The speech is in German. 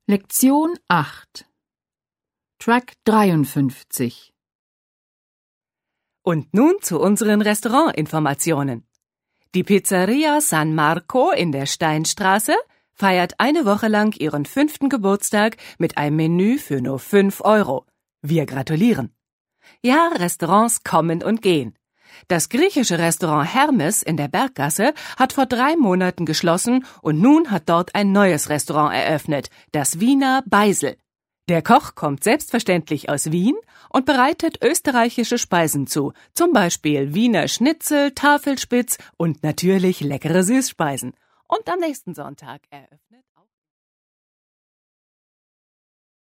Lektion 8 Track 53 Und nun zu unseren Restaurantinformationen. Die Pizzeria San Marco in der Steinstraße feiert eine Woche lang ihren 5. Geburtstag mit einem Menü für nur 5 €. Wir gratulieren. Ja, Restaurants kommen und gehen. Das griechische Restaurant Hermes in der Berggasse hat vor 3 Monaten geschlossen und nun hat dort ein neues Restaurant eröffnet, das Wiener Beisel. Der Koch kommt selbstverständlich aus Wien und bereitet österreichische Speisen zu, zum Beispiel Wiener Schnitzel, Tafelspitz und natürlich leckere Süßspeisen. Und am nächsten Sonntag eröffnet